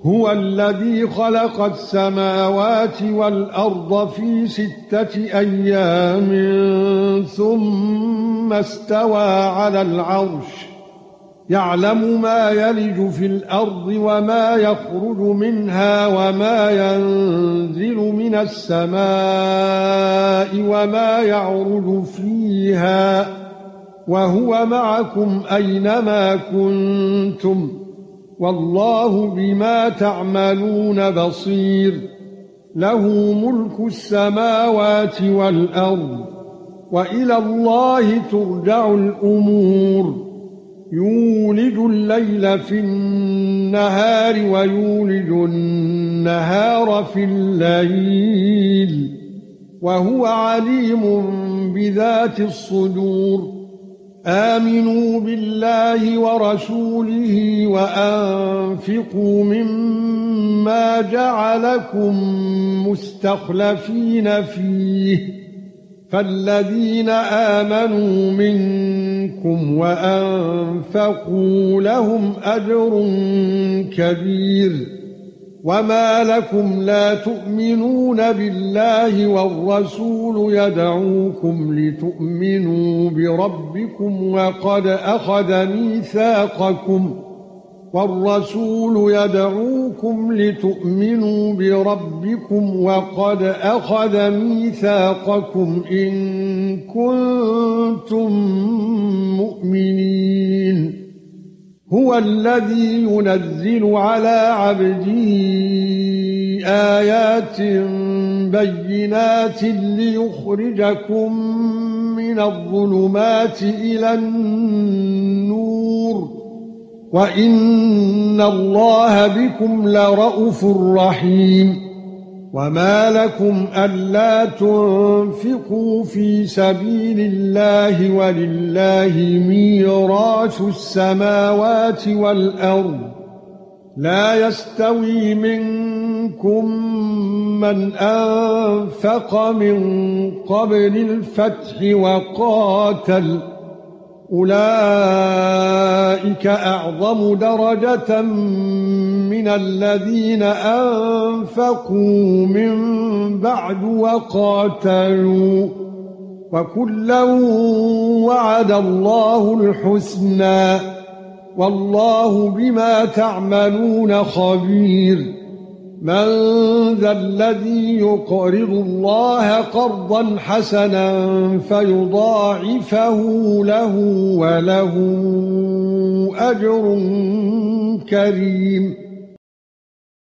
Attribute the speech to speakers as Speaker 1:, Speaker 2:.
Speaker 1: هو الذي خلق السماوات والأرض في 6 أيام ثم استوى على العرش يعلم ما يلج في الأرض وما يخرج منها وما ينزل من السماء وما يعرج فيها وهو معكم أينما كنتم والله بما تعملون بصير له ملك السماوات والأرض وإلى الله ترجع الأمور يولج الليل في النهار ويولج النهار في الليل وهو عليم بذات الصدور آمنوا بالله ورسوله وأنفقوا مما جعلكم مستخلفين فيه فالذين آمنوا منكم وأنفقوا لهم أجر كبير وما لكم لا تؤمنون بالله والرسول يدعوكم لتؤمنوا بربكم وقد أخذ ميثاقكم والرسول يدعوكم لتؤمنوا بربكم وقد أخذ ميثاقكم إن كنتم مؤمنين هو الذي ينزل على عبده آيات بينات ليخرجكم من الظلمات إلى النور وَإِنَّ اللَّهَ بِكُمْ لَرَءُوفٌ رَحِيمٌ وَمَا لَكُمْ أَلَّا تُنْفِقُوا فِي سَبِيلِ اللَّهِ وَلِلَّهِ مِيرَاثُ السَّمَاوَاتِ وَالْأَرْضِ لا يستوي منكم من أنفق من قبل الفتح وقاتل أولئك أعظم درجة من الذين أنفقوا من بعد وقاتلوا وكلا وعد الله الحسنى والله بما تعملون خبير من ذا الذي يقرض الله قرضا حسنا فيضاعفه له وله أجر كريم